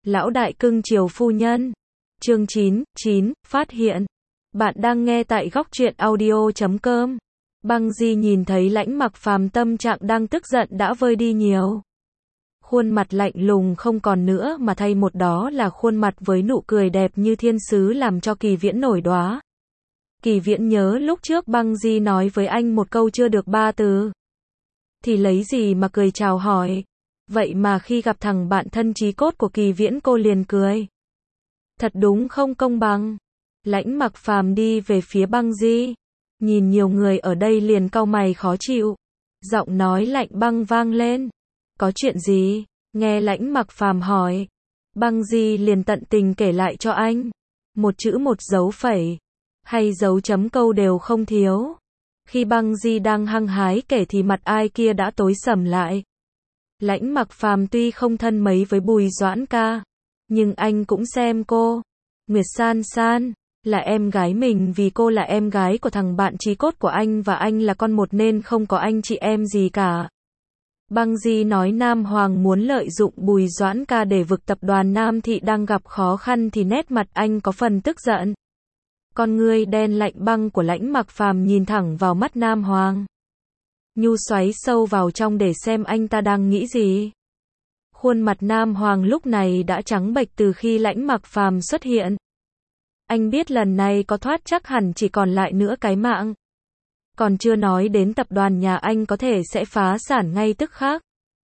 Lão đại cưng chiều phu nhân. Chương 9, phát hiện. Bạn đang nghe tại góc truyện audio.com. Băng Di nhìn thấy Lãnh Mặc Phàm tâm trạng đang tức giận đã vơi đi nhiều. Khuôn mặt lạnh lùng không còn nữa mà thay một đó là khuôn mặt với nụ cười đẹp như thiên sứ làm cho Kỳ Viễn nổi đóa. Kỳ Viễn nhớ lúc trước Băng Di nói với anh một câu chưa được 3 từ. Thì lấy gì mà cười chào hỏi. Vậy mà khi gặp thằng bạn thân chí cốt của Kỳ Viễn cô liền cười. Thật đúng không công bằng. Lãnh Mặc Phàm đi về phía Băng Di. Nhìn nhiều người ở đây liền cau mày khó chịu. Giọng nói lạnh băng vang lên. Có chuyện gì? Nghe Lãnh Mặc Phàm hỏi. Băng Di liền tận tình kể lại cho anh. Một chữ một dấu phẩy. Hay dấu chấm câu đều không thiếu. Khi Băng Di đang hăng hái kể thì mặt ai kia đã tối sầm lại. Lãnh Mặc Phàm tuy không thân mấy với Bùi Doãn ca. Nhưng anh cũng xem cô. Nguyệt San San. Là em gái mình vì cô là em gái của thằng bạn chí cốt của anh và anh là con một nên không có anh chị em gì cả. Băng Di nói Nam Hoàng muốn lợi dụng Bùi Doãn ca để vực tập đoàn Nam Thị đang gặp khó khăn thì nét mặt anh có phần tức giận. Con ngươi đen lạnh băng của Lãnh Mặc Phàm nhìn thẳng vào mắt Nam Hoàng. Nhu xoáy sâu vào trong để xem anh ta đang nghĩ gì. Khuôn mặt Nam Hoàng lúc này đã trắng bệch từ khi Lãnh Mặc Phàm xuất hiện. Anh biết lần này có thoát chắc hẳn chỉ còn lại nữa cái mạng. Còn chưa nói đến tập đoàn nhà anh có thể sẽ phá sản ngay tức khắc.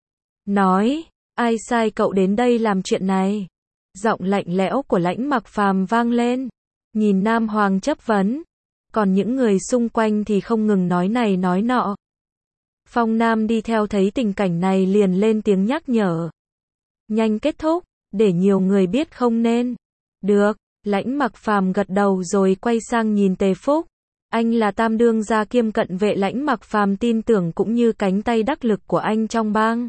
Nói, ai sai cậu đến đây làm chuyện này? Giọng lạnh lẽo của Lãnh Mặc Phàm vang lên. Nhìn Nam Hoàng chất vấn. Còn những người xung quanh thì không ngừng nói này nói nọ. Phong Nam đi theo thấy tình cảnh này liền lên tiếng nhắc nhở. Nhanh kết thúc, để nhiều người biết không nên. Được, Lãnh Mặc Phàm gật đầu rồi quay sang nhìn Tề Phúc. Anh là tam đương gia kiêm cận vệ Lãnh Mặc Phàm tin tưởng cũng như cánh tay đắc lực của anh trong bang.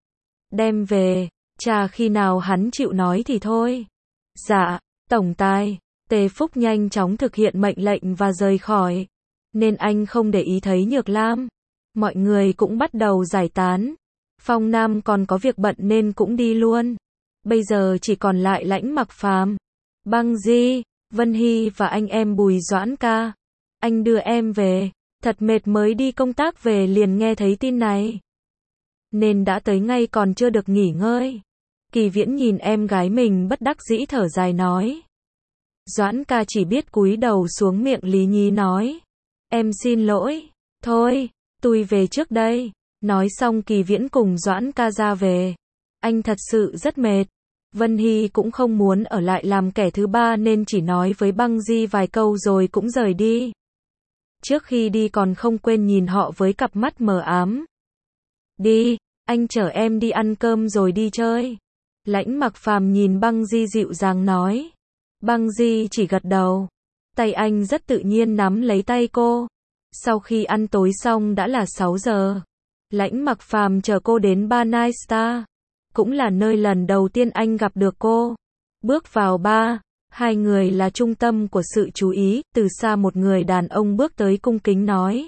Đem về, chà khi nào hắn chịu nói thì thôi. Dạ, tổng tài. Tề Phúc nhanh chóng thực hiện mệnh lệnh và rời khỏi. Nên anh không để ý thấy Nhược Lam. Mọi người cũng bắt đầu giải tán. Phong Nam còn có việc bận nên cũng đi luôn. Bây giờ chỉ còn lại Lãnh Mặc Phàm, Băng Di, Vân Hy và anh em Bùi Doãn ca. Anh đưa em về. Thật mệt mới đi công tác về liền nghe thấy tin này. Nên đã tới ngay còn chưa được nghỉ ngơi. Kỳ Viễn nhìn em gái mình bất đắc dĩ thở dài nói. Doãn ca chỉ biết cúi đầu xuống miệng lý nhí nói. Em xin lỗi. Thôi, tôi về trước đây. Nói xong Kỳ Viễn cùng Doãn ca ra về. Anh thật sự rất mệt. Vân Hy cũng không muốn ở lại làm kẻ thứ ba nên chỉ nói với Băng Di vài câu rồi cũng rời đi. Trước khi đi còn không quên nhìn họ với cặp mắt mờ ám. Đi, anh chở em đi ăn cơm rồi đi chơi. Lãnh Mặc Phàm nhìn Băng Di dịu dàng nói. Băng Di chỉ gật đầu. Tay anh rất tự nhiên nắm lấy tay cô. Sau khi ăn tối xong đã là 6 giờ. Lãnh Mặc Phàm chờ cô đến bar Night Star. Cũng là nơi lần đầu tiên anh gặp được cô. Bước vào bar, hai người là trung tâm của sự chú ý, từ xa một người đàn ông bước tới cung kính nói.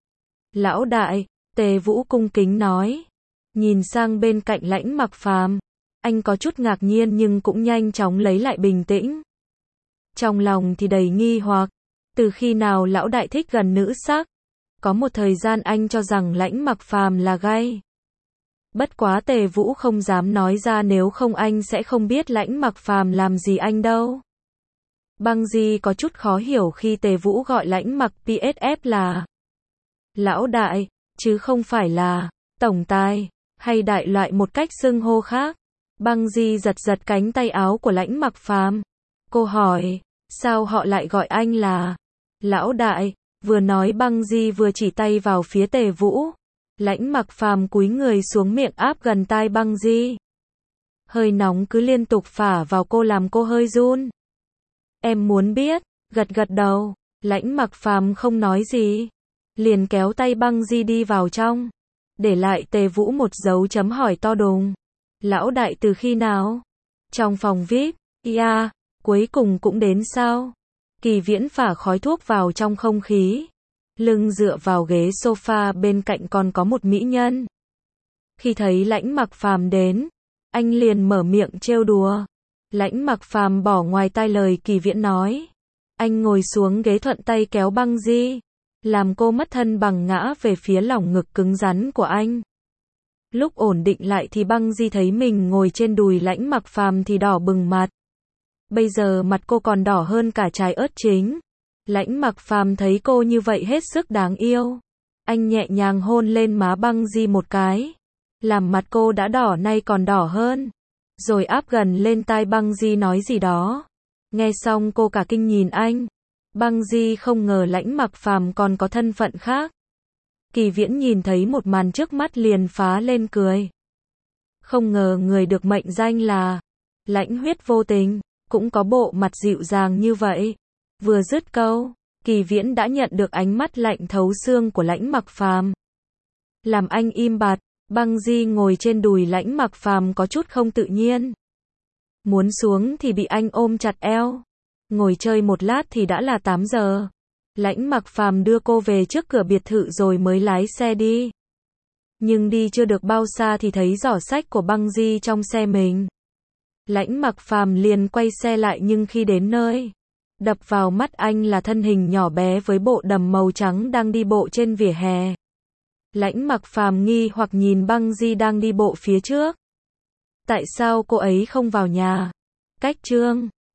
Lão đại, Tề Vũ cung kính nói. Nhìn sang bên cạnh Lãnh Mặc Phàm, anh có chút ngạc nhiên nhưng cũng nhanh chóng lấy lại bình tĩnh. Trong lòng thì đầy nghi hoặc, từ khi nào lão đại thích gần nữ sắc? Có một thời gian anh cho rằng Lãnh Mặc Phàm là gay. Bất quá Tề Vũ không dám nói ra nếu không anh sẽ không biết Lãnh Mặc Phàm làm gì anh đâu. Băng Di có chút khó hiểu khi Tề Vũ gọi Lãnh Mặc PSF là lão đại, chứ không phải là tổng tài, hay đại loại một cách xưng hô khác. Băng Di giật giật cánh tay áo của Lãnh Mặc Phàm. Cô hỏi, sao họ lại gọi anh là lão đại? Vừa nói Băng Di vừa chỉ tay vào phía Tề Vũ. Lãnh Mặc Phàm cúi người xuống miệng áp gần tai Băng Di. Hơi nóng cứ liên tục phả vào cô làm cô hơi run. Em muốn biết, gật gật đầu. Lãnh Mặc Phàm không nói gì. Liền kéo tay Băng Di đi vào trong. Để lại Tề Vũ một dấu chấm hỏi to đùng. Lão đại từ khi nào? Trong phòng VIP, cuối cùng cũng đến sao? Kỳ Viễn phả khói thuốc vào trong không khí. Lưng dựa vào ghế sofa bên cạnh còn có một mỹ nhân. Khi thấy Lãnh Mặc Phàm đến, anh liền mở miệng trêu đùa. Lãnh Mặc Phàm bỏ ngoài tai lời Kỳ Viễn nói. Anh ngồi xuống ghế thuận tay kéo Băng Di, làm cô mất thân bằng ngã về phía lòng ngực cứng rắn của anh. Lúc ổn định lại thì Băng Di thấy mình ngồi trên đùi Lãnh Mặc Phàm thì đỏ bừng mặt. Bây giờ mặt cô còn đỏ hơn cả trái ớt chính. Lãnh Mặc Phàm thấy cô như vậy hết sức đáng yêu. Anh nhẹ nhàng hôn lên má Băng Di một cái, làm mặt cô đã đỏ nay còn đỏ hơn. Rồi áp gần lên tai Băng Di nói gì đó. Nghe xong cô cả kinh nhìn anh. Băng Di không ngờ Lãnh Mặc Phàm còn có thân phận khác. Kỳ Viễn nhìn thấy một màn trước mắt liền phá lên cười. Không ngờ người được mệnh danh là Lãnh Huyết vô tình, cũng có bộ mặt dịu dàng như vậy. Vừa dứt câu, Kỳ Viễn đã nhận được ánh mắt lạnh thấu xương của Lãnh Mặc Phàm. Làm anh im bặt, Băng Di ngồi trên đùi Lãnh Mặc Phàm có chút không tự nhiên. Muốn xuống thì bị anh ôm chặt eo. Ngồi chơi một lát thì đã là 8 giờ. Lãnh Mặc Phàm đưa cô về trước cửa biệt thự rồi mới lái xe đi. Nhưng đi chưa được bao xa thì thấy giỏ xách của Băng Di trong xe mình. Lãnh Mặc Phàm liền quay xe lại nhưng khi đến nơi, đập vào mắt anh là thân hình nhỏ bé với bộ đầm màu trắng đang đi bộ trên vỉa hè. Lãnh Mặc Phàm nghi hoặc nhìn Băng Di đang đi bộ phía trước. Tại sao cô ấy không vào nhà? Cách chương